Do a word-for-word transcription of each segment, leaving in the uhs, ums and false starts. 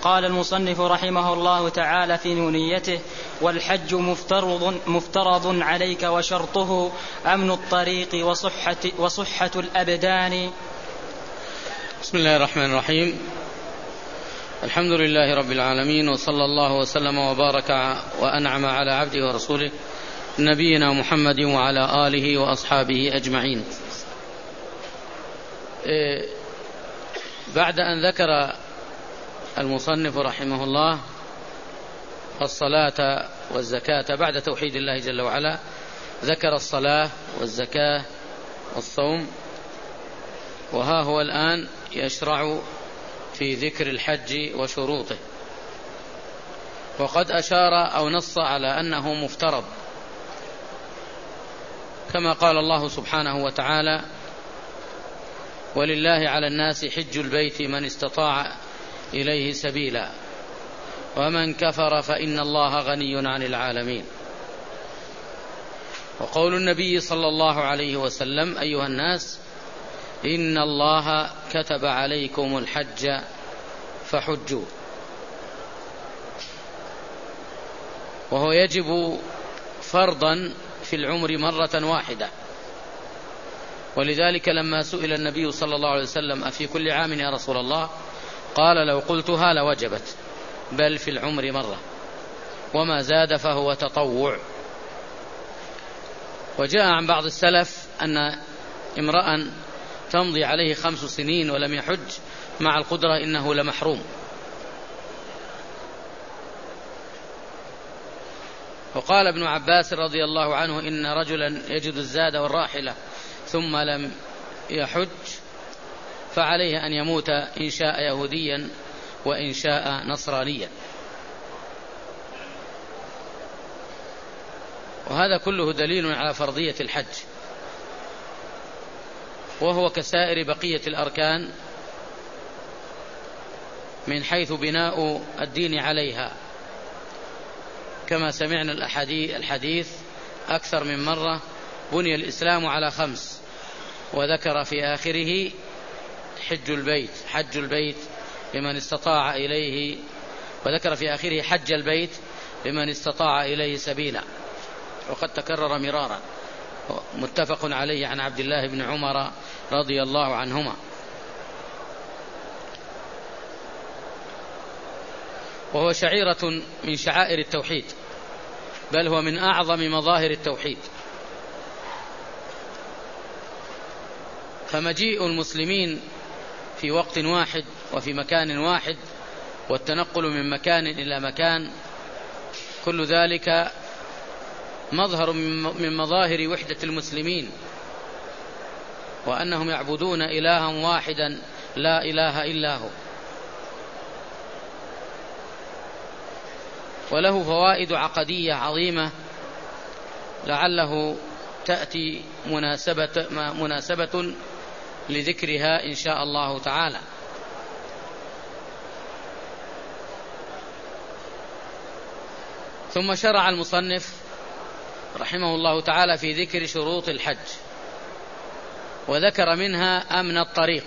قال المصنف رحمه الله تعالى في نونيته: والحج مفترض, مفترض عليك وشرطه أمن الطريق وصحة, وصحة الأبدان. بسم الله الرحمن الرحيم. الحمد لله رب العالمين، وصلى الله وسلم وبارك وأنعم على عبده ورسوله نبينا محمد وعلى آله وأصحابه أجمعين. بعد أن ذكر المصنف رحمه الله الصلاة والزكاة بعد توحيد الله جل وعلا، ذكر الصلاة والزكاة والصوم، وها هو الآن يشرع في ذكر الحج وشروطه. وقد أشار أو نص على أنه مفترض، كما قال الله سبحانه وتعالى: ولله على الناس حج البيت من استطاع إليه سبيلا ومن كفر فإن الله غني عن العالمين. وقول النبي صلى الله عليه وسلم: أيها الناس إن الله كتب عليكم الحج فحجوا. وهو يجب فرضا في العمر مرة واحدة، ولذلك لما سئل النبي صلى الله عليه وسلم: أفي كل عام يا رسول الله؟ قال: لو قلتها لوجبت، بل في العمر مرة، وما زاد فهو تطوع. وجاء عن بعض السلف أن امرأ تمضي عليه خمس سنين ولم يحج مع القدرة إنه لمحروم. وقال ابن عباس رضي الله عنه: إن رجلا يجد الزاد والراحلة ثم لم يحج فعليه أن يموت إن شاء يهوديا وإن شاء نصرانيا. وهذا كله دليل على فرضية الحج، وهو كسائر بقية الأركان من حيث بناء الدين عليها، كما سمعنا الحديث أكثر من مرة: بني الإسلام على خمس، وذكر في آخره حج البيت حج البيت لمن استطاع إليه، وذكر في آخره حج البيت لمن استطاع إليه سبيلا. وقد تكرر مرارا، متفق عليه عن عبد الله بن عمر رضي الله عنهما. وهو شعيرة من شعائر التوحيد، بل هو من أعظم مظاهر التوحيد. فمجيء المسلمين في وقت واحد وفي مكان واحد، والتنقل من مكان إلى مكان، كل ذلك مظهر من مظاهر وحدة المسلمين، وأنهم يعبدون إلها واحدا لا إله إلا هو. وله فوائد عقدية عظيمة لعله تأتي مناسبة, مناسبة لذكرها إن شاء الله تعالى. ثم شرع المصنف رحمه الله تعالى في ذكر شروط الحج، وذكر منها أمن الطريق،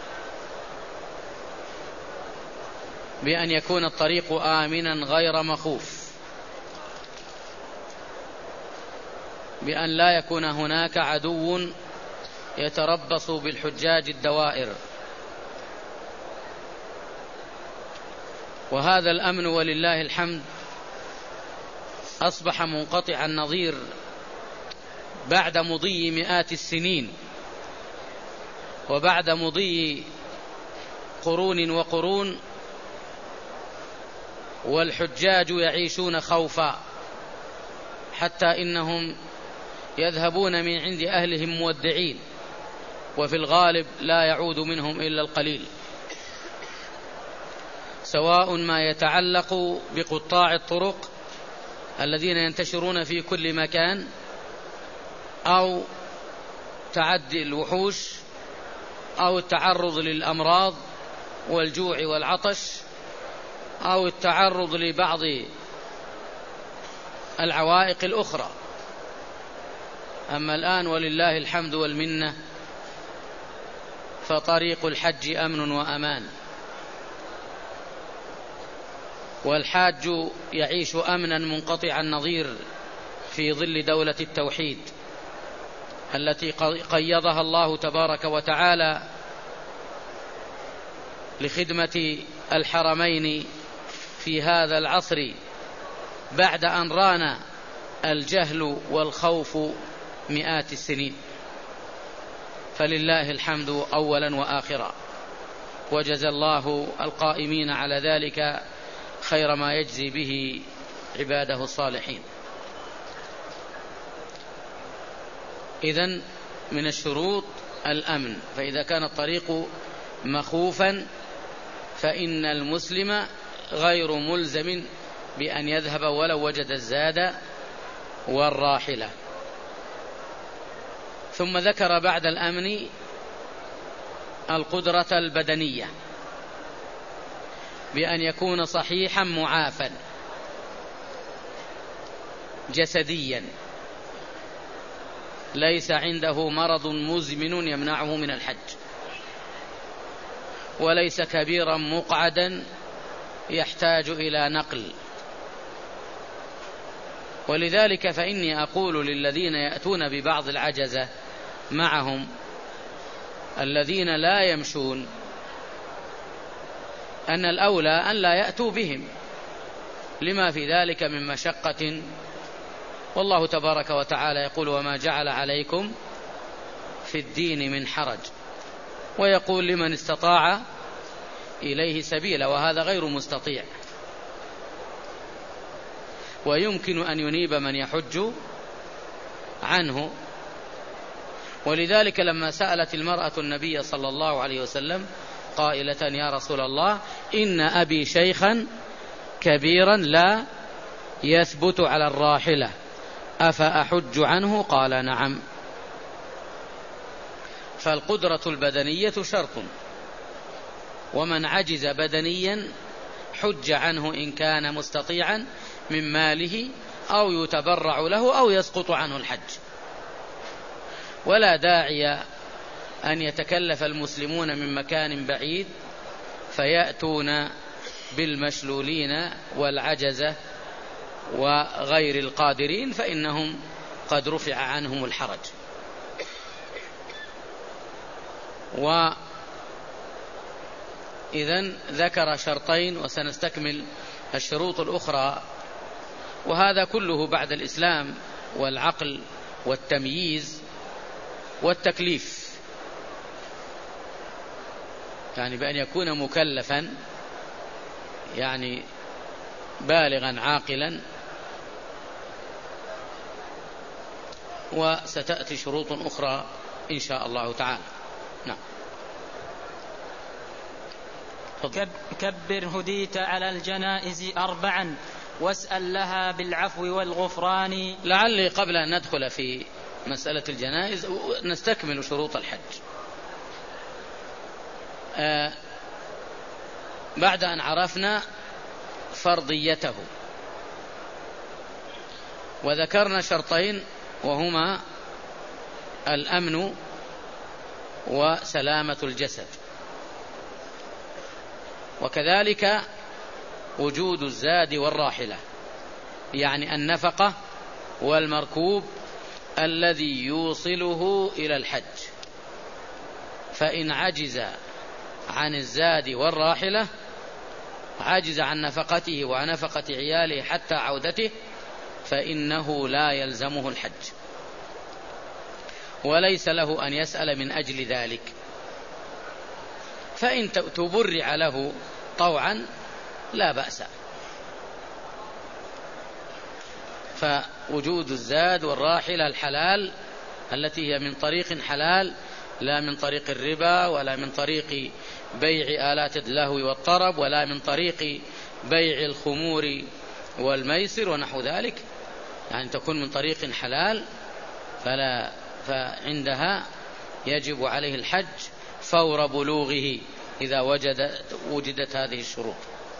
بأن يكون الطريق آمنا غير مخوف، بأن لا يكون هناك عدو يتربص بالحجاج الدوائر. وهذا الأمن ولله الحمد أصبح منقطع النظير بعد مضي مئات السنين، وبعد مضي قرون وقرون، والحجاج يعيشون خوفا، حتى إنهم يذهبون من عند أهلهم مودعين، وفي الغالب لا يعود منهم إلا القليل، سواء ما يتعلق بقطاع الطرق الذين ينتشرون في كل مكان، أو تعدي الوحوش، أو التعرض للأمراض والجوع والعطش، أو التعرض لبعض العوائق الأخرى. أما الآن ولله الحمد والمنة فطريق الحج أمن وأمان. والحاج يعيش أمنا منقطع النظير في ظل دولة التوحيد التي قيضها الله تبارك وتعالى لخدمة الحرمين في هذا العصر بعد أن ران الجهل والخوف مئات السنين. فلله الحمد أولا وآخرا، وجزى الله القائمين على ذلك خير ما يجزي به عباده الصالحين. إذن من الشروط الأمن، فإذا كان الطريق مخوفا فإن المسلم غير ملزم بأن يذهب ولو وجد الزاد والراحلة. ثم ذكر بعد الأمن القدرة البدنية بأن يكون صحيحا معافا جسديا، ليس عنده مرض مزمن يمنعه من الحج، وليس كبيرا مقعدا يحتاج إلى نقل. ولذلك فإني أقول للذين يأتون ببعض العجزة معهم الذين لا يمشون أن الأولى أن لا يأتوا بهم لما في ذلك من مشقة، والله تبارك وتعالى يقول: وما جعل عليكم في الدين من حرج، ويقول: لمن استطاع إليه سبيلا، وهذا غير مستطيع، ويمكن أن ينيب من يحج عنه. ولذلك لما سألت المرأة النبي صلى الله عليه وسلم قائلة: يا رسول الله، إن أبي شيخا كبيرا لا يثبت على الراحلة أفأحج عنه؟ قال: نعم. فالقدرة البدنية شرط، ومن عجز بدنيا حج عنه إن كان مستطيعا من ماله أو يتبرع له أو يسقط عنه الحج. ولا داعي أن يتكلف المسلمون من مكان بعيد فيأتون بالمشلولين والعجزة وغير القادرين، فإنهم قد رفع عنهم الحرج. وإذن ذكر شرطين، وسنستكمل الشروط الأخرى، وهذا كله بعد الإسلام والعقل والتمييز والتكليف، يعني بأن يكون مكلفا، يعني بالغا عاقلا. وستأتي شروط أخرى إن شاء الله تعالى. نعم. كبر هديت على الجنائز أربعا واسأل لها بالعفو والغفران. لعلي قبل أن ندخل في مسألة الجنائز نستكمل شروط الحج. آه بعد أن عرفنا فرضيته وذكرنا شرطين، وهما الأمن وسلامة الجسد، وكذلك وجود الزاد والراحلة، يعني النفقة والمركوب الذي يوصله إلى الحج. فإن عجز عن الزاد والراحلة، عجز عن نفقته ونفقة عياله حتى عودته، فإنه لا يلزمه الحج، وليس له أن يسأل من أجل ذلك. فإن تبرع له طوعا لا بأس. فوجود الزاد والراحلة الحلال التي هي من طريق حلال، لا من طريق الربا، ولا من طريق بيع آلات اللهو والطرب، ولا من طريق بيع الخمور والميسر ونحو ذلك، يعني تكون من طريق حلال، فلا فعندها يجب عليه الحج فور بلوغه إذا وجد وجدت هذه الشروط.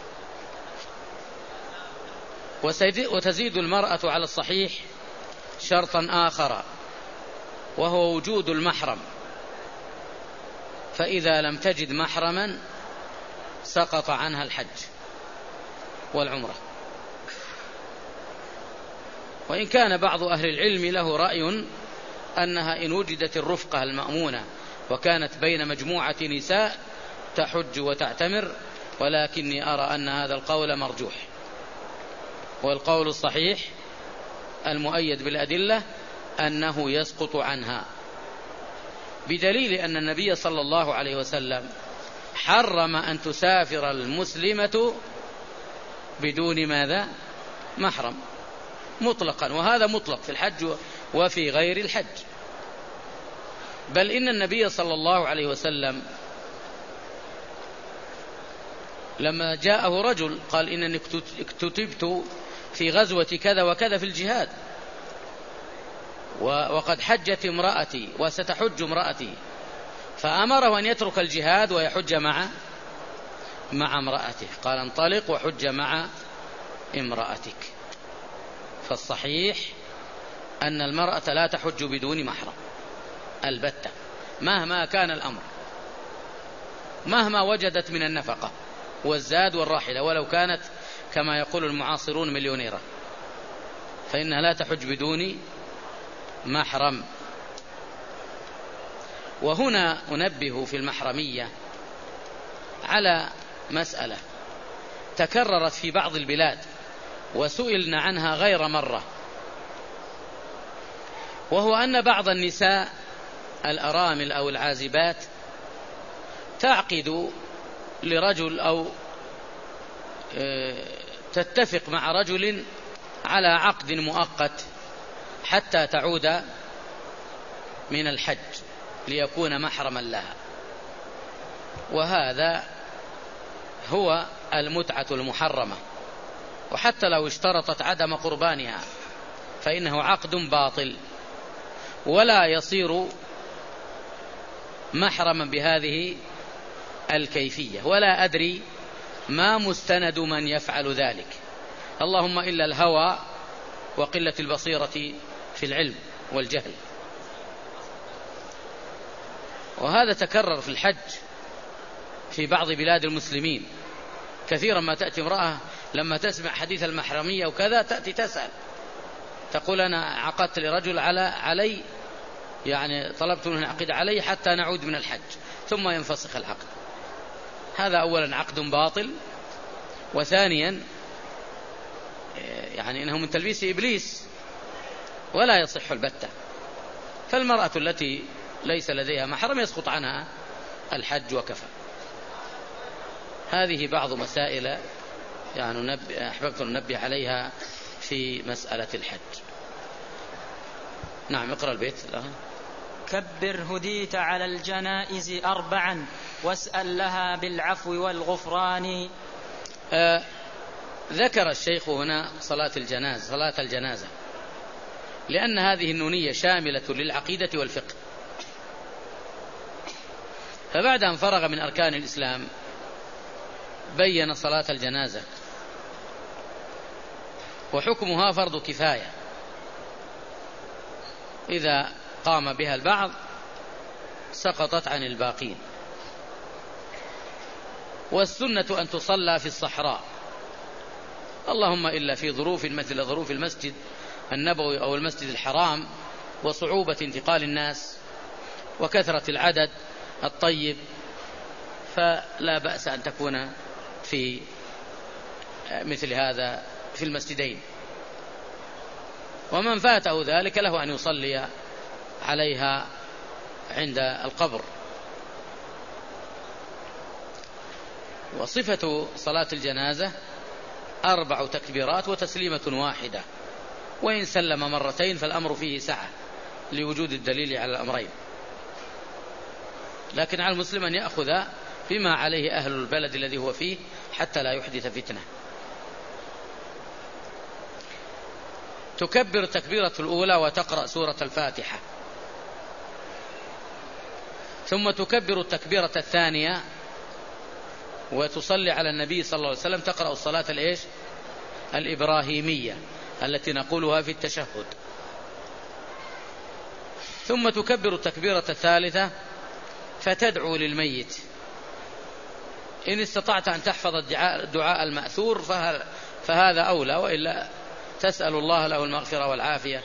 وتزيد المرأة على الصحيح شرطا آخر، وهو وجود المحرم، فإذا لم تجد محرما سقط عنها الحج. والعمرة. وإن كان بعض أهل العلم له رأي أنها إن وجدت الرفقة المأمونة وكانت بين مجموعة نساء تحج وتعتمر، ولكني أرى أن هذا القول مرجوح، والقول الصحيح المؤيد بالأدلة أنه يسقط عنها، بدليل أن النبي صلى الله عليه وسلم حرم أن تسافر المسلمة بدون ماذا؟ محرم مطلقا، وهذا مطلق في الحج وفي غير الحج. بل إن النبي صلى الله عليه وسلم لما جاءه رجل قال إنني اكتتبت في غزوة كذا وكذا في الجهاد، وقد حجت امرأتي وستحج امرأتي، فأمره أن يترك الجهاد ويحج مع مع امرأته، قال انطلق وحج مع امرأتك. فالصحيح أن المرأة لا تحج بدون محرم البتة، مهما كان الأمر، مهما وجدت من النفقة والزاد والراحلة، ولو كانت كما يقول المعاصرون مليونيرة، فإنها لا تحج بدون محرم. وهنا أنبه في المحرمية على مسألة تكررت في بعض البلاد وسئلنا عنها غير مرة، وهو أن بعض النساء الأرامل أو العازبات تعقد لرجل أو تتفق مع رجل على عقد مؤقت حتى تعود من الحج ليكون محرما لها، وهذا هو المتعة المحرمة. وحتى لو اشترطت عدم قربانها فإنه عقد باطل ولا يصير محرما بهذه الكيفية، ولا أدري ما مستند من يفعل ذلك، اللهم إلا الهوى وقلة البصيرة في العلم والجهل. وهذا تكرر في الحج في بعض بلاد المسلمين كثيرا، ما تأتي امرأة لما تسمع حديث المحرمية وكذا تأتي تسأل، تقول أنا عقدت لرجل على علي يعني طلبت منه عقد علي حتى نعود من الحج، ثم ينفسخ العقد. هذا أولا عقد باطل، وثانيا يعني إنه من تلبيس إبليس ولا يصح البتة. فالمرأة التي ليس لديها محرم يسقط عنها الحج وكفى. هذه بعض مسائل يعني أحببت أن ننبه عليها في مسألة الحج. نعم، اقرأ البيت. كبر هديت على الجنائز أربعا واسأل لها بالعفو والغفران. آه ذكر الشيخ هنا صلاة الجنازة صلاة الجنازة لأن هذه النونية شاملة للعقيدة والفقه. فبعد أن فرغ من أركان الإسلام بين صلاة الجنازة وحكمها فرض كفاية، إذا قام بها البعض سقطت عن الباقين. والسنة أن تصلى في الصحراء، اللهم إلا في ظروف مثل ظروف المسجد النبوي أو المسجد الحرام وصعوبة انتقال الناس وكثرة العدد الطيب، فلا بأس أن تكون في مثل هذا في المسجدين. ومن فاته ذلك له أن يصلي عليها عند القبر. وصفة صلاة الجنازة أربع تكبيرات وتسليمة واحدة، وإن سلم مرتين فالأمر فيه سعة لوجود الدليل على الأمرين، لكن على المسلم أن يأخذ بما عليه أهل البلد الذي هو فيه حتى لا يحدث فتنة. تكبر التكبيرة الأولى وتقرأ سورة الفاتحة، ثم تكبر التكبيرة الثانية وتصلي على النبي صلى الله عليه وسلم، تقرأ الصلاة الإيش الإبراهيمية التي نقولها في التشهد، ثم تكبر التكبيرة الثالثة فتدعو للميت. إن استطعت أن تحفظ الدعاء المأثور فهذا أولى، وإلا تسأل الله له المغفرة والعافية.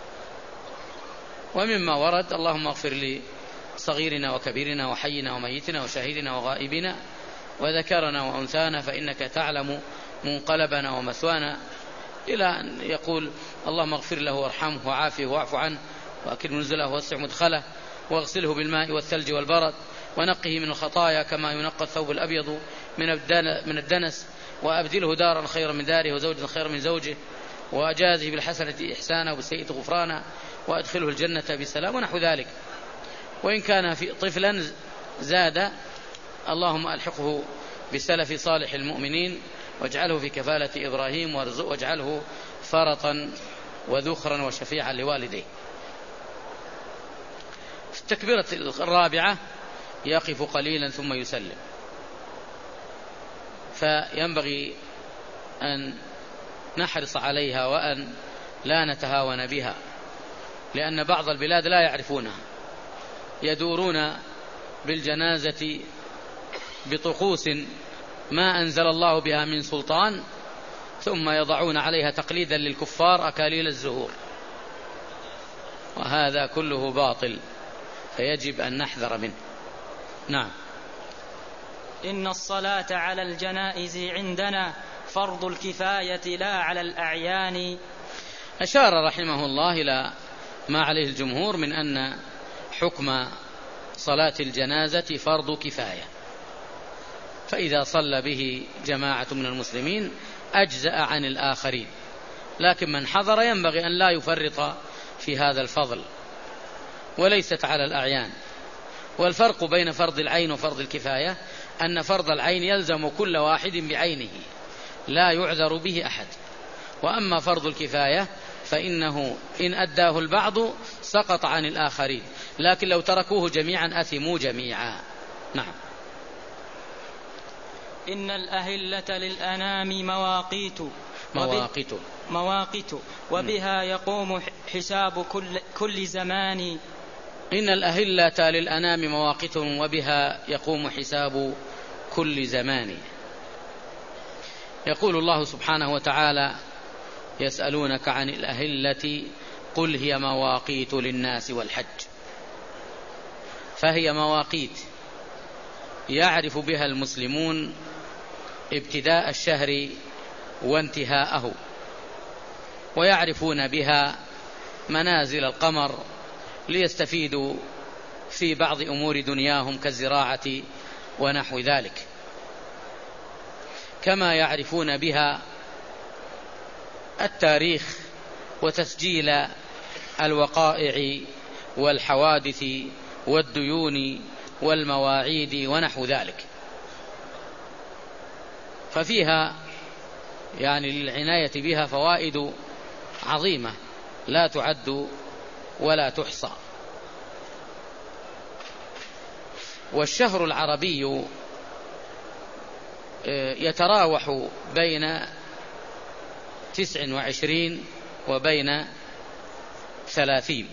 ومما ورد: اللهم اغفر لصغيرنا وكبيرنا وحينا وميتنا وشاهدنا وغائبنا وذكرنا وأنثانا فإنك تعلم منقلبنا ومثوانا، إلى أن يقول: اللهم اغفر له وارحمه وعافه واعف عنه وأكرم نزله ووسع مدخله واغسله بالماء والثلج والبرد ونقه من الخطايا كما ينقى الثوب الأبيض من الدنس وأبدله دارا خيرا من داره وزوجا خيرا من زوجه وأجازه بالحسنة إحسانا وبالسيئة غفرانا وأدخله الجنة بسلام ونحو ذلك. وإن كان في طفلا زاد: اللهم ألحقه بسلف صالح المؤمنين واجعله في كفالة إبراهيم واجعله فرطا وذخرا وشفيعا لوالديه. في التكبيرة الرابعة يقف قليلا ثم يسلم، فينبغي أن نحرص عليها وأن لا نتهاون بها، لأن بعض البلاد لا يعرفونها، يدورون بالجنازة بطقوس ما أنزل الله بها من سلطان، ثم يضعون عليها تقليدا للكفار أكاليل الزهور، وهذا كله باطل، فيجب أن نحذر منه. نعم. إن الصلاة على الجنائز عندنا فرض الكفاية لا على الأعيان. أشار رحمه الله إلى ما عليه الجمهور من أن حكم صلاة الجنازة فرض كفاية، فإذا صلى به جماعة من المسلمين أجزأ عن الآخرين، لكن من حضر ينبغي أن لا يفرط في هذا الفضل، وليست على الأعيان. والفرق بين فرض العين وفرض الكفاية أن فرض العين يلزم كل واحد بعينه لا يعذر به أحد، وأما فرض الكفاية فإنه إن أداه البعض سقط عن الآخرين، لكن لو تركوه جميعا أثموا جميعا. نعم. إن الأهلة للأنام مواقيت مواقيت مواقيت وبها يقوم حساب كل, كل زمان. إن الأهلة للأنام مواقيت وبها يقوم حساب كل زمان. يقول الله سبحانه وتعالى: يسألونك عن الأهلة قل هي مواقيت للناس والحج. فهي مواقيت يعرف بها المسلمون ابتداء الشهر وانتهاءه، ويعرفون بها منازل القمر ليستفيدوا في بعض أمور دنياهم كالزراعة ونحو ذلك، كما يعرفون بها التاريخ وتسجيل الوقائع والحوادث والديون والمواعيد ونحو ذلك. ففيها يعني للعناية بها فوائد عظيمة لا تعد ولا تحصى. والشهر العربي يتراوح بين تسع وعشرين وبين ثلاثين،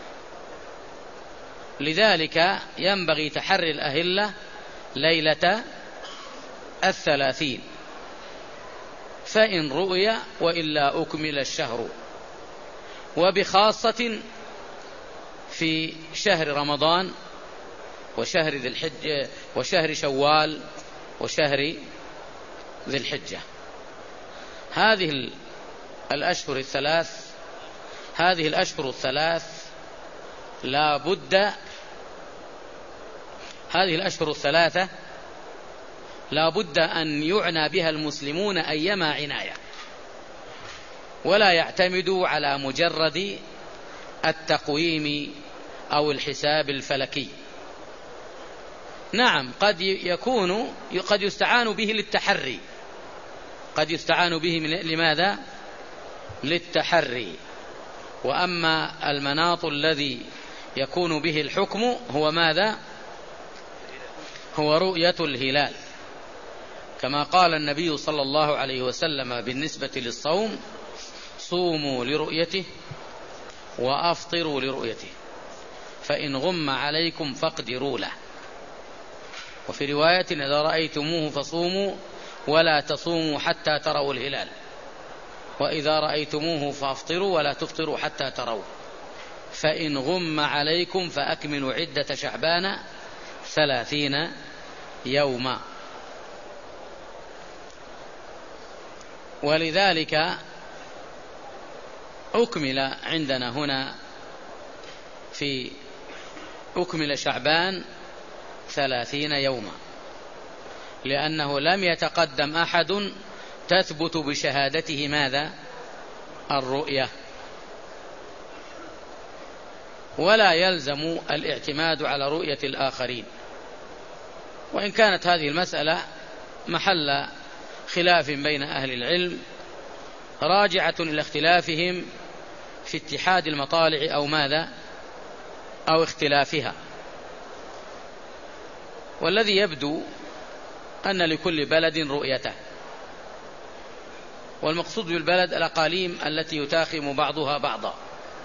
لذلك ينبغي تحري الأهلة ليلة الثلاثين، فإن رؤي وإلا أكمل الشهر. وبخاصة في شهر رمضان وشهر ذي الحجة وشهر شوال وشهر ذي الحجة، هذه الأشهر الثلاث هذه الأشهر الثلاث لا بد هذه الأشهر الثلاثة لا بد أن يعنى بها المسلمون أيما عناية، ولا يعتمدوا على مجرد التقويم أو الحساب الفلكي. نعم، قد يكون قد يستعان به للتحري قد يستعان به لماذا؟ للتحري. وأما المناط الذي يكون به الحكم هو ماذا؟ هو رؤية الهلال، كما قال النبي صلى الله عليه وسلم بالنسبة للصوم: صوموا لرؤيته وأفطروا لرؤيته، فإن غم عليكم فاقدروا له. وفي رواية: إذا رأيتموه فصوموا ولا تصوموا حتى تروا الهلال. وإذا رأيتموه فأفطروا ولا تفطروا حتى تروا، فإن غم عليكم فأكملوا عدة شعبان ثلاثين يوما. ولذلك أكمل عندنا هنا في أكمل شعبان ثلاثين يوما، لأنه لم يتقدم أحد تثبت بشهادته ماذا؟ الرؤية، ولا يلزم الاعتماد على رؤية الآخرين، وإن كانت هذه المسألة محل خلاف بين أهل العلم راجعة إلى اختلافهم في اتحاد المطالع أو ماذا أو اختلافها. والذي يبدو أن لكل بلد رؤيته، والمقصود بالبلد الأقاليم التي يتاخم بعضها بعضا.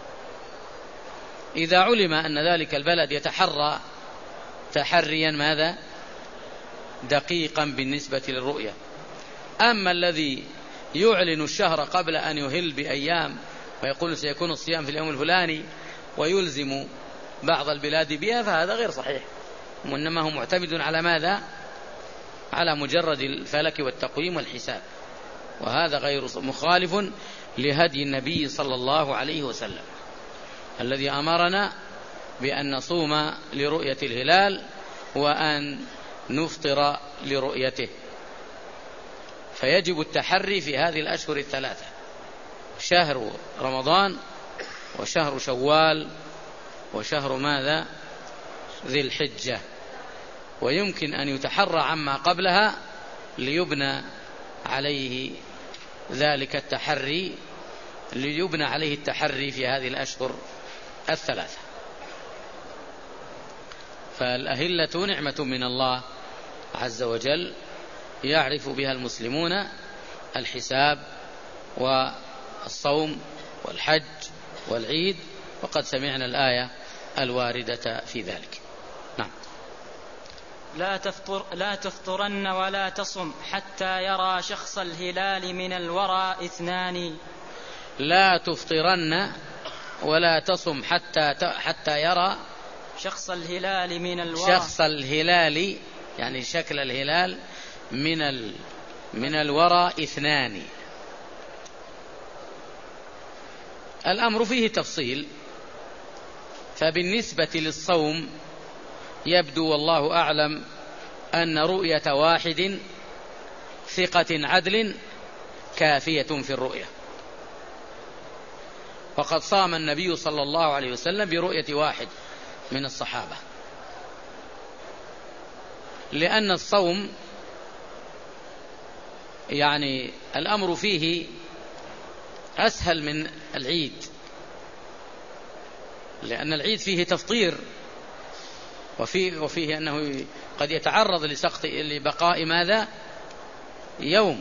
إذا علم أن ذلك البلد يتحرى تحريا ماذا دقيقا بالنسبة للرؤية، أما الذي يعلن الشهر قبل أن يهل بأيام ويقول سيكون الصيام في اليوم الفلاني ويلزم بعض البلاد بها، فهذا غير صحيح، وإنما هو معتمد على ماذا؟ على مجرد الفلك والتقويم والحساب، وهذا غير مخالف لهدي النبي صلى الله عليه وسلم الذي أمرنا بأن نصوم لرؤية الهلال وأن نفطر لرؤيته. فيجب التحري في هذه الأشهر الثلاثة، شهر رمضان وشهر شوال وشهر ماذا؟ ذي الحجة. ويمكن أن يتحرى عما قبلها ليبنى عليه ذلك التحري ليبنى عليه التحري في هذه الأشهر الثلاثة. فالأهلة نعمة من الله عز وجل يعرف بها المسلمون الحساب والصوم والحج والعيد، وقد سمعنا الآية الواردة في ذلك. نعم. لا تفطر لا تفطرن ولا تصم حتى يرى شخص الهلال من الورى اثنان. لا تفطرن ولا تصم حتى حتى يرى شخص الهلال من الورى شخص الهلال يعني شكل الهلال من ال من الورى اثنان. الأمر فيه تفصيل. فبالنسبة للصوم يبدو والله أعلم أن رؤية واحد ثقة عدل كافية في الرؤية، وقد صام النبي صلى الله عليه وسلم برؤية واحد من الصحابة، لأن الصوم يعني الأمر فيه أسهل من العيد، لأن العيد فيه تفطير وفيه, وفيه أنه قد يتعرض لسقط لبقاء ماذا يوم.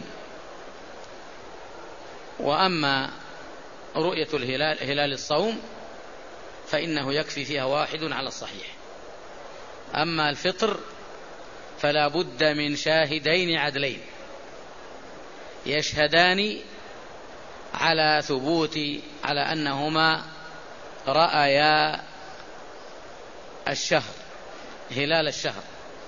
وأما رؤية الهلال هلال الصوم فإنه يكفي فيها واحد على الصحيح. أما الفطر فلا بد من شاهدين عدلين يشهدان على ثبوت على أنهما رأيا الشهر هلال الشهر.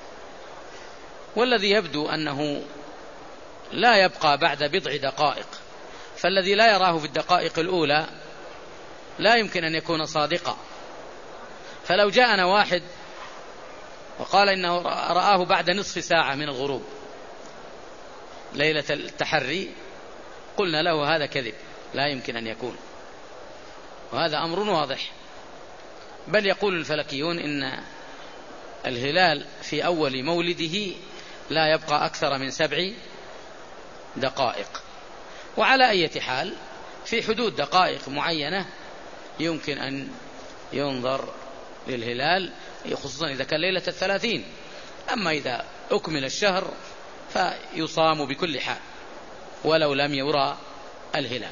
والذي يبدو أنه لا يبقى بعد بضع دقائق، فالذي لا يراه في الدقائق الأولى لا يمكن أن يكون صادقا. فلو جاءنا واحد وقال إنه رآه بعد نصف ساعة من الغروب ليلة التحري، قلنا له هذا كذب، لا يمكن أن يكون، وهذا أمر واضح. بل يقول الفلكيون إن الهلال في أول مولده لا يبقى أكثر من سبع دقائق، وعلى أي حال في حدود دقائق معينة يمكن أن ينظر للهلال، خصوصا إذا كان ليلة الثلاثين. أما إذا أكمل الشهر فيصام بكل حال ولو لم يرى الهلال.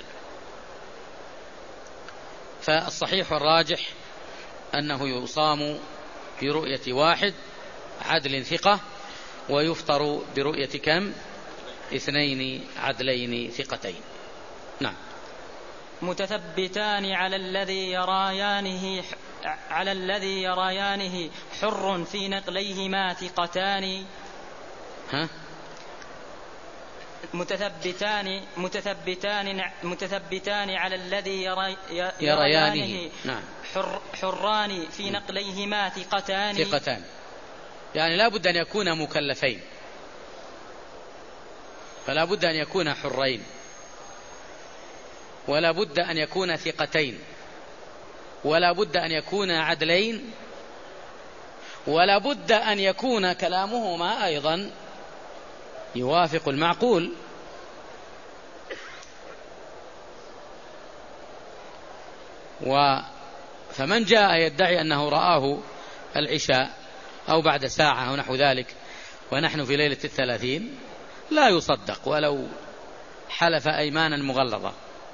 فالصحيح والراجح أنه يصام برؤية واحد عدل ثقة، ويفطر برؤية كم؟ اثنين عدلين ثقتين. نعم. متثبتان على الذي يريانه على الذي يريانه حر في نقليهما ثقتان. ها؟ متثبتان متثبتان متثبتان على الذي يري يريانه نعم. حر حران في نقليهما ثقتان. ثقتان يعني لا بد أن يكون مكلفين، فلا بد أن يكون حرين، ولا بد أن يكون ثقتين، ولا بد أن يكون عدلين، ولا بد أن يكون كلامهما أيضا يوافق المعقول. و فمن جاء يدعي أنه رآه العشاء أو بعد ساعة أو نحو ذلك ونحن في ليلة الثلاثين لا يصدق ولو حلف أيمانا مغلظة،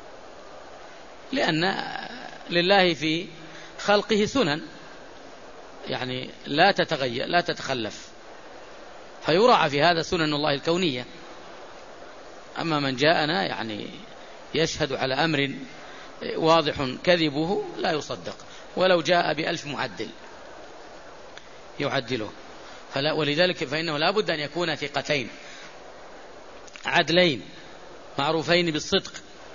لأن لله في خلقه سنن يعني لا تتغير لا تتخلف، فيراعى في هذا سنن الله الكونية. أما من جاءنا يعني يشهد على أمر واضح كذبه لا يصدق ولو جاء بألف معدل يعدله. فلا ولذلك فإنه لا بد أن يكون ثقتين عدلين معروفين بالصدق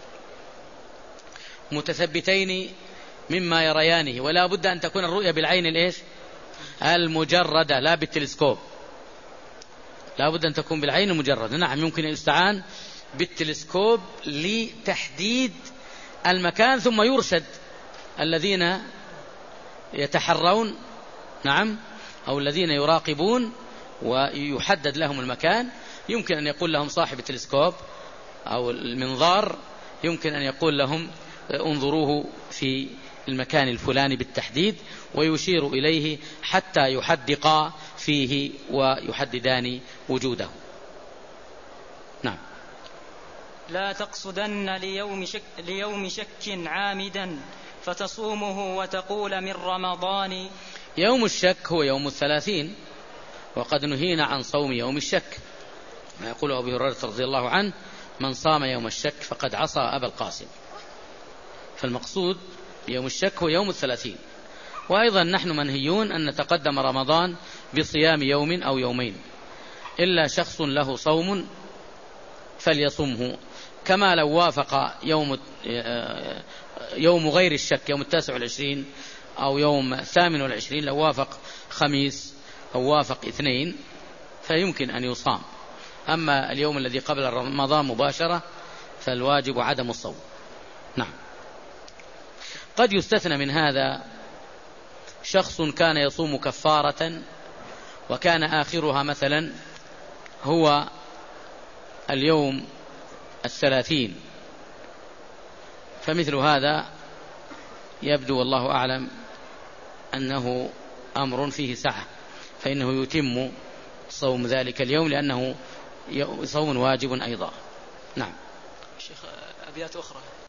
متثبتين مما يريانه، ولا بد أن تكون الرؤية بالعين الإيش المجردة لا بالتلسكوب، لا بد أن تكون بالعين المجردة. نعم يمكن أن يستعان بالتلسكوب لتحديد المكان ثم يرشد الذين يتحرون نعم أو الذين يراقبون ويحدد لهم المكان. يمكن أن يقول لهم صاحب التلسكوب أو المنظار يمكن أن يقول لهم انظروه في المكان الفلاني بالتحديد ويشير إليه حتى يحدقا فيه ويحددان وجوده. نعم. لا تقصدن ليوم شك, ليوم شك عامدا فتصومه وتقول من رمضان. يوم الشك هو يوم الثلاثين، وقد نهينا عن صوم يوم الشك، ما يقول أبو هريرة رضي الله عنه من صام يوم الشك فقد عصى أبا القاسم. فالمقصود يوم الشك هو يوم الثلاثين. وأيضا نحن منهيون أن نتقدم رمضان بصيام يوم أو يومين، إلا شخص له صوم فليصمه، كما لو وافق يوم يوم غير الشك يوم التاسع والعشرين أو يوم الثامن والعشرين، لو وافق خميس أو وافق اثنين فيمكن أن يصام. أما اليوم الذي قبل رمضان مباشرة فالواجب عدم الصوم. نعم. قد يستثنى من هذا شخص كان يصوم كفارة وكان آخرها مثلا هو اليوم الثلاثين، فمثل هذا يبدو والله أعلم أنه أمر فيه سعة، فإنه يتم صوم ذلك اليوم لأنه صوم واجب أيضا. نعم. شيخ أبيات أخرى.